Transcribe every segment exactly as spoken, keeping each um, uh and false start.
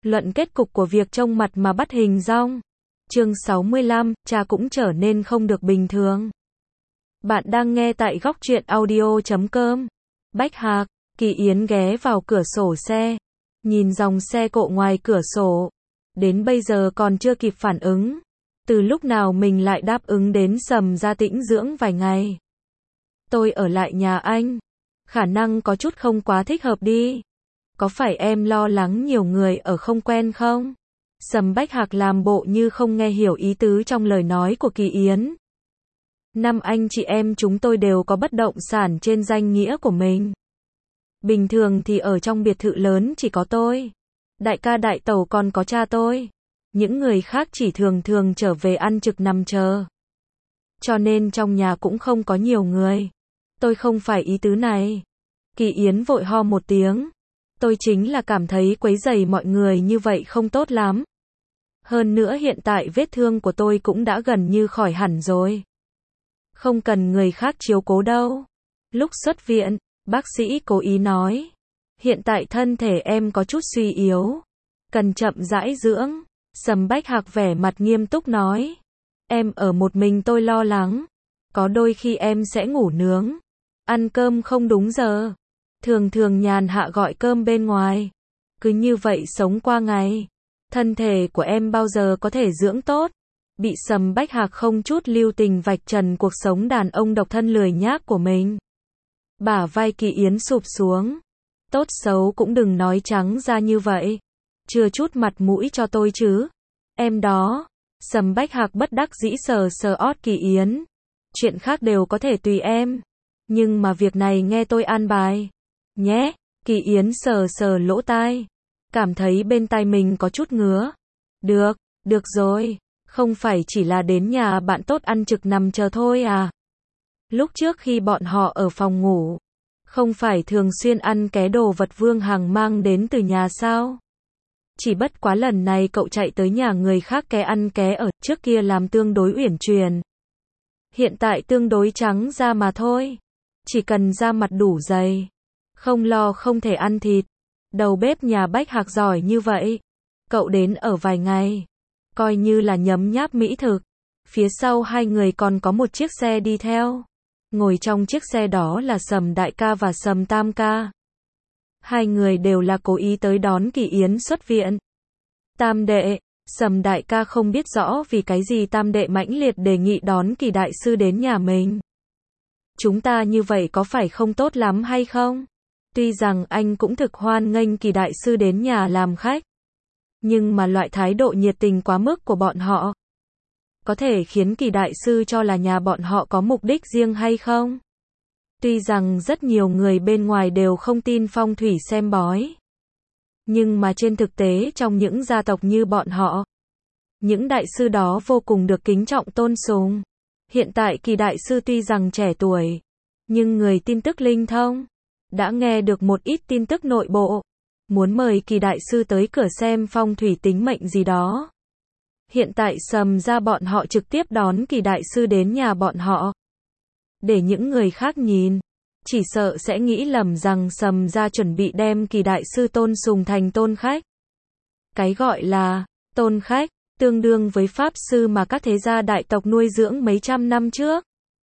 Luận kết cục của việc trông mặt mà bắt hình dong. Chương sáu mươi lăm, cha cũng trở nên không được bình thường. Bạn đang nghe tại góc truyện audio chấm com. Bách Hạc, Kỳ Yến ghé vào cửa sổ xe, nhìn dòng xe cộ ngoài cửa sổ. Đến bây giờ còn chưa kịp phản ứng. Từ lúc nào mình lại đáp ứng đến Sầm ra tĩnh dưỡng vài ngày. Tôi ở lại nhà anh. Khả năng có chút không quá thích hợp đi. Có phải em lo lắng nhiều người ở không quen không? Sầm Bách Hạc làm bộ như không nghe hiểu ý tứ trong lời nói của Kỳ Yến. Năm anh chị em chúng tôi đều có bất động sản trên danh nghĩa của mình. Bình thường thì ở trong biệt thự lớn chỉ có tôi. Đại ca đại tẩu còn có cha tôi. Những người khác chỉ thường thường trở về ăn trực nằm chờ. Cho nên trong nhà cũng không có nhiều người. Tôi không phải ý tứ này. Kỳ Yến vội ho một tiếng. Tôi chính là cảm thấy quấy rầy mọi người như vậy không tốt lắm. Hơn nữa hiện tại vết thương của tôi cũng đã gần như khỏi hẳn rồi. Không cần người khác chiếu cố đâu. Lúc xuất viện, bác sĩ cố ý nói. Hiện tại thân thể em có chút suy yếu. Cần chậm rãi dưỡng. Sầm Bách Hạc vẻ mặt nghiêm túc nói. Em ở một mình tôi lo lắng. Có đôi khi em sẽ ngủ nướng. Ăn cơm không đúng giờ. Thường thường nhàn hạ gọi cơm bên ngoài. Cứ như vậy sống qua ngày. Thân thể của em bao giờ có thể dưỡng tốt. Bị Sầm Bách Hạc không chút lưu tình vạch trần cuộc sống đàn ông độc thân lười nhác của mình. Bả vai Kỳ Yến sụp xuống. Tốt xấu cũng đừng nói trắng ra như vậy. Chưa chút mặt mũi cho tôi chứ. Em đó. Sầm Bách Hạc bất đắc dĩ sờ sờ ót Kỳ Yến. Chuyện khác đều có thể tùy em. Nhưng mà việc này nghe tôi an bài. Nhé. Kỳ Yến sờ sờ lỗ tai. Cảm thấy bên tai mình có chút ngứa. Được, được rồi. Không phải chỉ là đến nhà bạn tốt ăn trực nằm chờ thôi à. Lúc trước khi bọn họ ở phòng ngủ. Không phải thường xuyên ăn ké đồ vật Vương Hằng mang đến từ nhà sao. Chỉ bất quá lần này cậu chạy tới nhà người khác ké ăn ké ở trước kia làm tương đối uyển chuyển. Hiện tại tương đối trắng da mà thôi. Chỉ cần da mặt đủ dày. Không lo không thể ăn thịt. Đầu bếp nhà Bách Hạc giỏi như vậy. Cậu đến ở vài ngày. Coi như là nhấm nháp mỹ thực. Phía sau hai người còn có một chiếc xe đi theo. Ngồi trong chiếc xe đó là Sầm Đại ca và Sầm Tam ca. Hai người đều là cố ý tới đón Kỳ Yến xuất viện. Tam đệ, Sầm Đại ca không biết rõ vì cái gì Tam đệ mãnh liệt đề nghị đón Kỳ đại sư đến nhà mình. Chúng ta như vậy có phải không tốt lắm hay không? Tuy rằng anh cũng thực hoan nghênh Kỳ đại sư đến nhà làm khách. Nhưng mà loại thái độ nhiệt tình quá mức của bọn họ. Có thể khiến Kỳ đại sư cho là nhà bọn họ có mục đích riêng hay không? Tuy rằng rất nhiều người bên ngoài đều không tin phong thủy xem bói. Nhưng mà trên thực tế trong những gia tộc như bọn họ, những đại sư đó vô cùng được kính trọng tôn sùng. Hiện tại Kỳ đại sư tuy rằng trẻ tuổi, nhưng người tin tức linh thông, đã nghe được một ít tin tức nội bộ, muốn mời Kỳ đại sư tới cửa xem phong thủy tính mệnh gì đó. Hiện tại Sầm ra bọn họ trực tiếp đón Kỳ đại sư đến nhà bọn họ. Để những người khác nhìn, chỉ sợ sẽ nghĩ lầm rằng Sầm ra chuẩn bị đem Kỳ đại sư tôn sùng thành tôn khách. Cái gọi là tôn khách, tương đương với pháp sư mà các thế gia đại tộc nuôi dưỡng mấy trăm năm trước.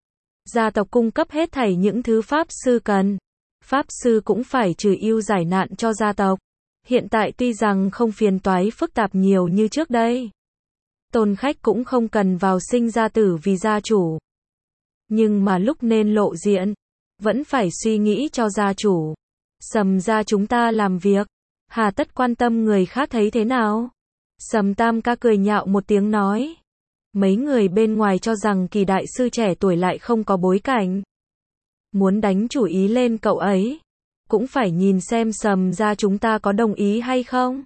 Gia tộc cung cấp hết thảy những thứ pháp sư cần. Pháp sư cũng phải trừ ưu giải nạn cho gia tộc. Hiện tại tuy rằng không phiền toái phức tạp nhiều như trước đây. Tôn khách cũng không cần vào sinh ra tử vì gia chủ. Nhưng mà lúc nên lộ diện, vẫn phải suy nghĩ cho gia chủ. Sầm ra chúng ta làm việc, hà tất quan tâm người khác thấy thế nào? Sầm Tam ca cười nhạo một tiếng nói. Mấy người bên ngoài cho rằng Kỳ đại sư trẻ tuổi lại không có bối cảnh. Muốn đánh chủ ý lên cậu ấy. Cũng phải nhìn xem Sầm ra chúng ta có đồng ý hay không.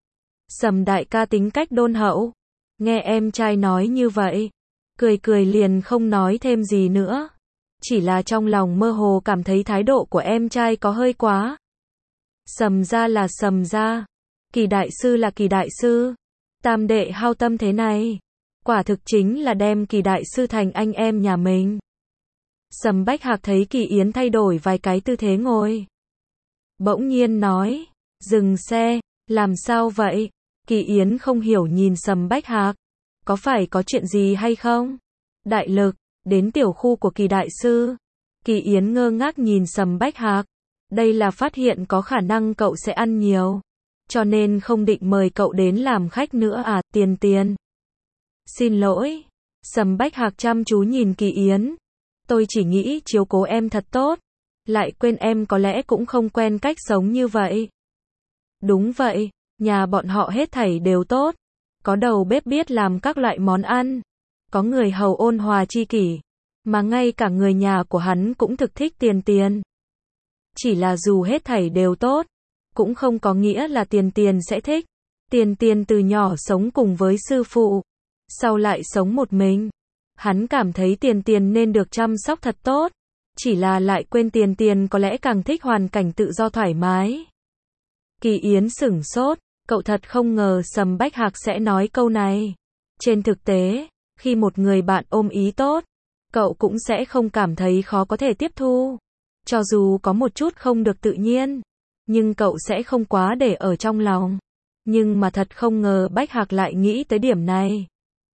Sầm đại ca tính cách đôn hậu. Nghe em trai nói như vậy. Cười cười liền không nói thêm gì nữa. Chỉ là trong lòng mơ hồ cảm thấy thái độ của em trai có hơi quá. Sầm ra là Sầm ra. Kỳ đại sư là Kỳ đại sư. Tam đệ hao tâm thế này. Quả thực chính là đem Kỳ đại sư thành anh em nhà mình. Sầm Bách Hạc thấy Kỳ Yến thay đổi vài cái tư thế ngồi. Bỗng nhiên nói. Dừng xe. Làm sao vậy? Kỳ Yến không hiểu nhìn Sầm Bách Hạc. Có phải có chuyện gì hay không? Đại lực, đến tiểu khu của Kỳ đại sư. Kỳ Yến ngơ ngác nhìn Sầm Bách Hạc. Đây là phát hiện có khả năng cậu sẽ ăn nhiều. Cho nên không định mời cậu đến làm khách nữa à, Tiền Tiền. Xin lỗi. Sầm Bách Hạc chăm chú nhìn Kỳ Yến. Tôi chỉ nghĩ chiếu cố em thật tốt. Lại quên em có lẽ cũng không quen cách sống như vậy. Đúng vậy, nhà bọn họ hết thảy đều tốt. Có đầu bếp biết làm các loại món ăn. Có người hầu ôn hòa chi kỷ. Mà ngay cả người nhà của hắn cũng thực thích Tiền Tiền. Chỉ là dù hết thảy đều tốt, cũng không có nghĩa là Tiền Tiền sẽ thích. Tiền Tiền từ nhỏ sống cùng với sư phụ, sau lại sống một mình. Hắn cảm thấy Tiền Tiền nên được chăm sóc thật tốt. Chỉ là lại quên Tiền Tiền có lẽ càng thích hoàn cảnh tự do thoải mái. Kỳ Yến sửng sốt, cậu thật không ngờ Sầm Bách Hạc sẽ nói câu này. Trên thực tế, khi một người bạn ôm ý tốt, cậu cũng sẽ không cảm thấy khó có thể tiếp thu. Cho dù có một chút không được tự nhiên, nhưng cậu sẽ không quá để ở trong lòng. Nhưng mà thật không ngờ Bách Hạc lại nghĩ tới điểm này.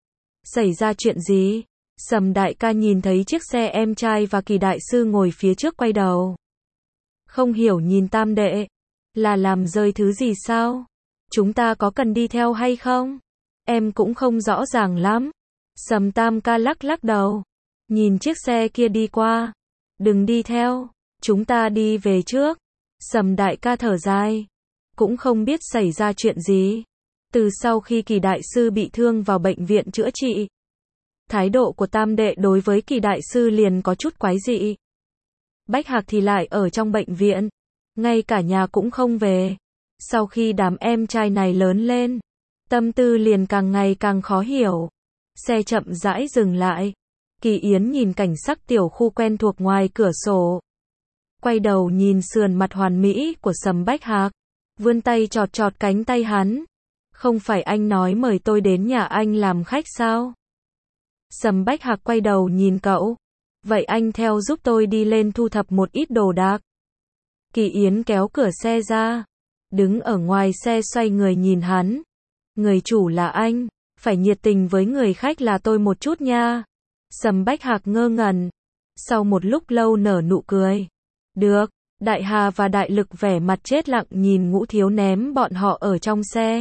Xảy ra chuyện gì? Sầm đại ca nhìn thấy chiếc xe em trai và Kỳ đại sư ngồi phía trước quay đầu. Không hiểu nhìn Tam đệ. Là làm rơi thứ gì sao? Chúng ta có cần đi theo hay không? Em cũng không rõ ràng lắm. Sầm Tam ca lắc lắc đầu. Nhìn chiếc xe kia đi qua. Đừng đi theo. Chúng ta đi về trước. Sầm đại ca thở dài. Cũng không biết xảy ra chuyện gì. Từ sau khi Kỳ đại sư bị thương vào bệnh viện chữa trị, thái độ của Tam đệ đối với Kỳ đại sư liền có chút quái dị. Bách Hạc thì lại ở trong bệnh viện, ngay cả nhà cũng không về. Sau khi đám em trai này lớn lên, tâm tư liền càng ngày càng khó hiểu. Xe chậm rãi dừng lại. Kỳ Yến nhìn cảnh sắc tiểu khu quen thuộc ngoài cửa sổ. Quay đầu nhìn sườn mặt hoàn mỹ của Sầm Bách Hạc, vươn tay chọt chọt cánh tay hắn. Không phải anh nói mời tôi đến nhà anh làm khách sao? Sầm Bách Hạc quay đầu nhìn cậu. Vậy anh theo giúp tôi đi lên thu thập một ít đồ đạc. Kỳ Yến kéo cửa xe ra, đứng ở ngoài xe xoay người nhìn hắn. Người chủ là anh, phải nhiệt tình với người khách là tôi một chút nha. Sầm Bách Hạc ngơ ngẩn, sau một lúc lâu nở nụ cười. Được. Đại Hà và Đại Lực vẻ mặt chết lặng nhìn Ngũ Thiếu ném bọn họ ở trong xe.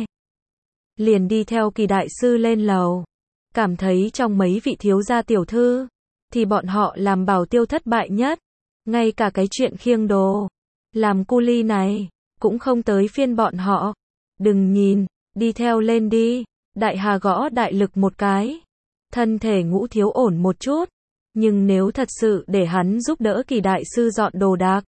Liền đi theo Kỳ đại sư lên lầu. Cảm thấy trong mấy vị thiếu gia tiểu thư, thì bọn họ làm bảo tiêu thất bại nhất. Ngay cả cái chuyện khiêng đồ, làm cu li này, cũng không tới phiên bọn họ. Đừng nhìn, đi theo lên đi. Đại Hà gõ Đại Lực một cái. Thân thể Ngũ Thiếu ổn một chút. Nhưng nếu thật sự để hắn giúp đỡ Kỳ đại sư dọn đồ đạc,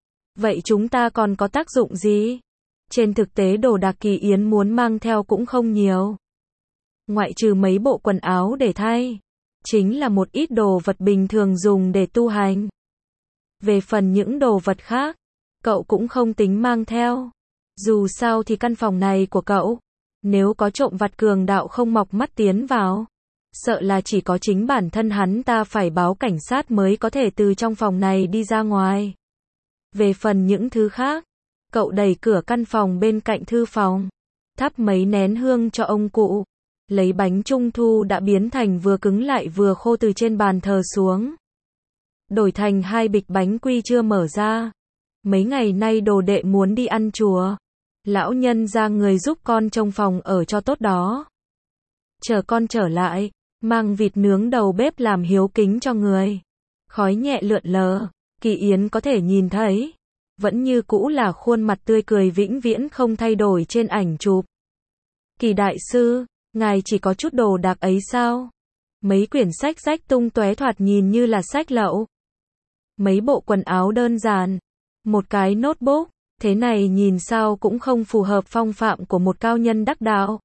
vậy chúng ta còn có tác dụng gì? Trên thực tế đồ đạc Kỳ Yến muốn mang theo cũng không nhiều. Ngoại trừ mấy bộ quần áo để thay, chính là một ít đồ vật bình thường dùng để tu hành. Về phần những đồ vật khác, cậu cũng không tính mang theo. Dù sao thì căn phòng này của cậu, nếu có trộm vặt cường đạo không mọc mắt tiến vào, sợ là chỉ có chính bản thân hắn ta phải báo cảnh sát mới có thể từ trong phòng này đi ra ngoài. Về phần những thứ khác, cậu đẩy cửa căn phòng bên cạnh thư phòng, thắp mấy nén hương cho ông cụ, lấy bánh trung thu đã biến thành vừa cứng lại vừa khô từ trên bàn thờ xuống. Đổi thành hai bịch bánh quy chưa mở ra. Mấy ngày nay đồ đệ muốn đi ăn chùa. Lão nhân ra người giúp con trông phòng ở cho tốt đó. Chờ con trở lại, mang vịt nướng đầu bếp làm hiếu kính cho người. Khói nhẹ lượn lờ, Kỳ Yến có thể nhìn thấy. Vẫn như cũ là khuôn mặt tươi cười vĩnh viễn không thay đổi trên ảnh chụp. Kỳ đại sư, ngài chỉ có chút đồ đạc ấy sao? Mấy quyển sách rách tung tóe thoạt nhìn như là sách lậu. Mấy bộ quần áo đơn giản. Một cái notebook. Thế này nhìn sao cũng không phù hợp phong phạm của một cao nhân đắc đạo.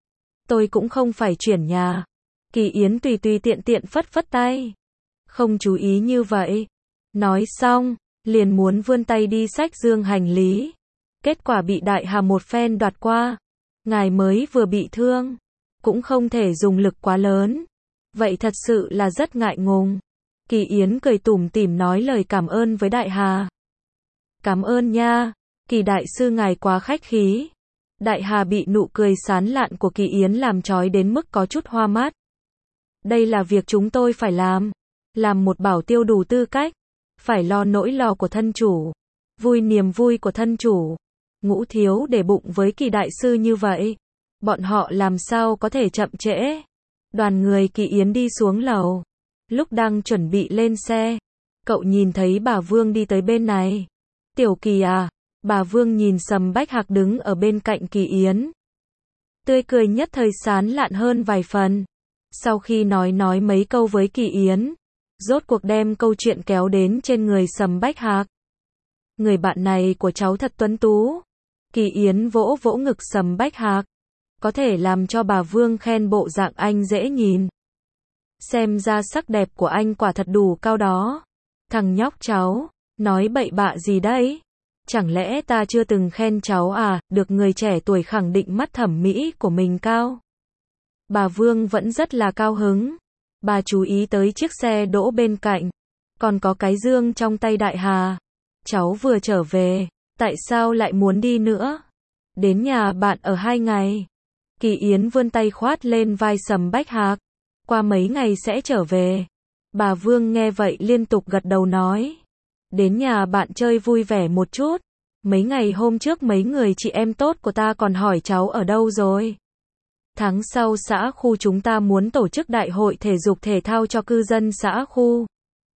Tôi cũng không phải chuyển nhà. Kỳ Yến tùy tùy tiện tiện phất phất tay. Không chú ý như vậy. Nói xong, liền muốn vươn tay đi xách dương hành lý. Kết quả bị Đại Hà một phen đoạt qua. Ngài mới vừa bị thương, cũng không thể dùng lực quá lớn. Vậy thật sự là rất ngại ngùng. Kỳ Yến cười tủm tỉm nói lời cảm ơn với Đại Hà. Cảm ơn nha, Kỳ đại sư ngài quá khách khí. Đại Hà bị nụ cười sán lạn của Kỳ Yến làm chói đến mức có chút hoa mắt. Đây là việc chúng tôi phải làm. Làm một bảo tiêu đủ tư cách. Phải lo nỗi lo của thân chủ. Vui niềm vui của thân chủ. Ngũ thiếu để bụng với Kỳ đại sư như vậy. Bọn họ làm sao có thể chậm trễ. Đoàn người Kỳ Yến đi xuống lầu. Lúc đang chuẩn bị lên xe, cậu nhìn thấy bà Vương đi tới bên này. Tiểu Kỳ à, bà Vương nhìn Sầm Bách Hạc đứng ở bên cạnh Kỳ Yến. Tươi cười nhất thời sán lạn hơn vài phần. Sau khi nói nói mấy câu với Kỳ Yến, rốt cuộc đem câu chuyện kéo đến trên người Sầm Bách Hạc. Người bạn này của cháu thật tuấn tú. Kỳ Yến vỗ vỗ ngực Sầm Bách Hạc. Có thể làm cho bà Vương khen bộ dạng anh dễ nhìn. Xem ra sắc đẹp của anh quả thật đủ cao đó. Thằng nhóc cháu, nói bậy bạ gì đấy? Chẳng lẽ ta chưa từng khen cháu à, được người trẻ tuổi khẳng định mắt thẩm mỹ của mình cao. Bà Vương vẫn rất là cao hứng. Bà chú ý tới chiếc xe đỗ bên cạnh. Còn có cái dương trong tay Đại Hà. Cháu vừa trở về, tại sao lại muốn đi nữa? Đến nhà bạn ở hai ngày. Kỳ Yến vươn tay khoát lên vai Sầm Bách Hạc. Qua mấy ngày sẽ trở về. Bà Vương nghe vậy liên tục gật đầu nói. Đến nhà bạn chơi vui vẻ một chút. Mấy ngày hôm trước mấy người chị em tốt của ta còn hỏi cháu ở đâu rồi. Tháng sau xã khu chúng ta muốn tổ chức đại hội thể dục thể thao cho cư dân xã khu.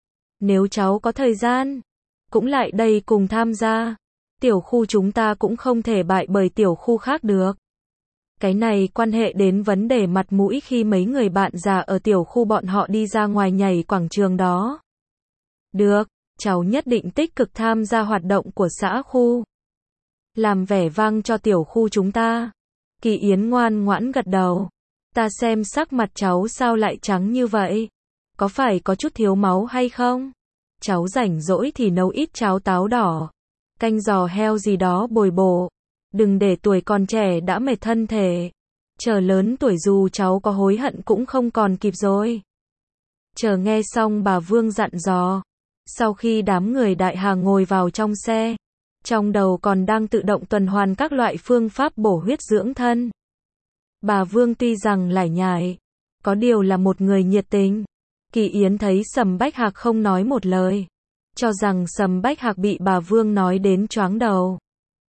Nếu cháu có thời gian, cũng lại đây cùng tham gia. Tiểu khu chúng ta cũng không thể bại bởi tiểu khu khác được. Cái này quan hệ đến vấn đề mặt mũi khi mấy người bạn già ở tiểu khu bọn họ đi ra ngoài nhảy quảng trường đó. Được, cháu nhất định tích cực tham gia hoạt động của xã khu. Làm vẻ vang cho tiểu khu chúng ta. Kỳ Yến ngoan ngoãn gật đầu. Ta xem sắc mặt cháu sao lại trắng như vậy? Có phải có chút thiếu máu hay không? Cháu rảnh rỗi thì nấu ít cháo táo đỏ. Canh giò heo gì đó bồi bổ. Đừng để tuổi còn trẻ đã mệt thân thể. Chờ lớn tuổi dù cháu có hối hận cũng không còn kịp rồi. Chờ nghe xong bà Vương dặn dò. Sau khi đám người Đại Hà ngồi vào trong xe, trong đầu còn đang tự động tuần hoàn các loại phương pháp bổ huyết dưỡng thân. Bà Vương tuy rằng lải nhải, có điều là một người nhiệt tình. Kỳ Yến thấy Sầm Bách Hạc không nói một lời, cho rằng Sầm Bách Hạc bị bà Vương nói đến choáng đầu.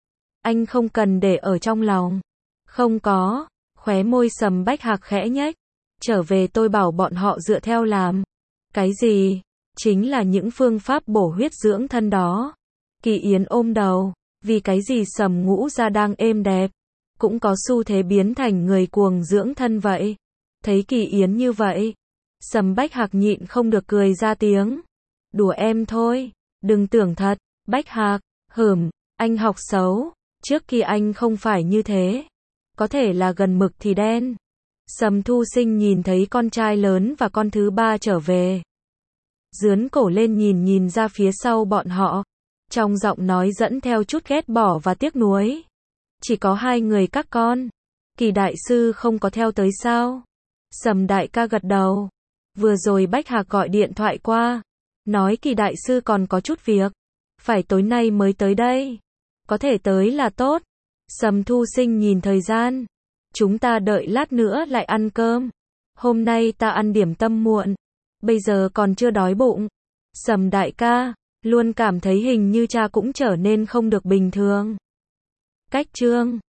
Anh không cần để ở trong lòng. Không có, khóe môi Sầm Bách Hạc khẽ nhếch. Trở về tôi bảo bọn họ dựa theo làm. Cái gì? Chính là những phương pháp bổ huyết dưỡng thân đó. Kỳ Yến ôm đầu. Vì cái gì Sầm Ngũ Gia đang êm đẹp, cũng có xu thế biến thành người cuồng dưỡng thân vậy? Thấy Kỳ Yến như vậy, Sầm Bách Hạc nhịn không được cười ra tiếng. Đùa em thôi, đừng tưởng thật. Bách Hạc, hửm, anh học xấu. Trước kia anh không phải như thế. Có thể là gần mực thì đen. Sầm Thu Sinh nhìn thấy con trai lớn và con thứ ba trở về. Dướn cổ lên nhìn nhìn ra phía sau bọn họ. Trong giọng nói dẫn theo chút ghét bỏ và tiếc nuối. Chỉ có hai người các con. Kỳ đại sư không có theo tới sao? Sầm đại ca gật đầu. Vừa rồi Bách Hạc gọi điện thoại qua. Nói Kỳ đại sư còn có chút việc. Phải tối nay mới tới đây. Có thể tới là tốt. Sầm Thu Sinh nhìn thời gian. Chúng ta đợi lát nữa lại ăn cơm. Hôm nay ta ăn điểm tâm muộn. Bây giờ còn chưa đói bụng. Sầm đại ca, luôn cảm thấy hình như cha cũng trở nên không được bình thường. Cách chương